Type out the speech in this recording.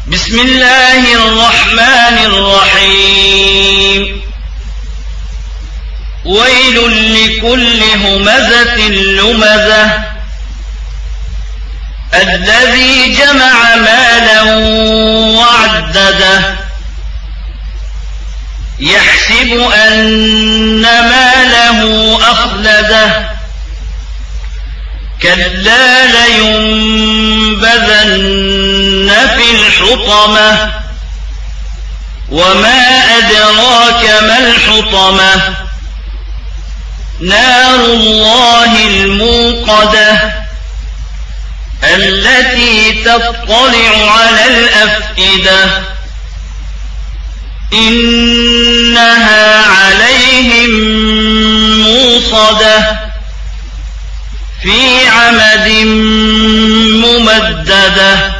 بسم الله الرحمن الرحيم ويل لكل همزة لمزة الذي جمع مالا وعدده يحسب أن ماله أخلده كلا لينبذن في الحطمة وما أدراك ما الحطمة نار الله الموقدة التي تطلع على الأفئدة إنها عليهم موصدة في عمد ممددة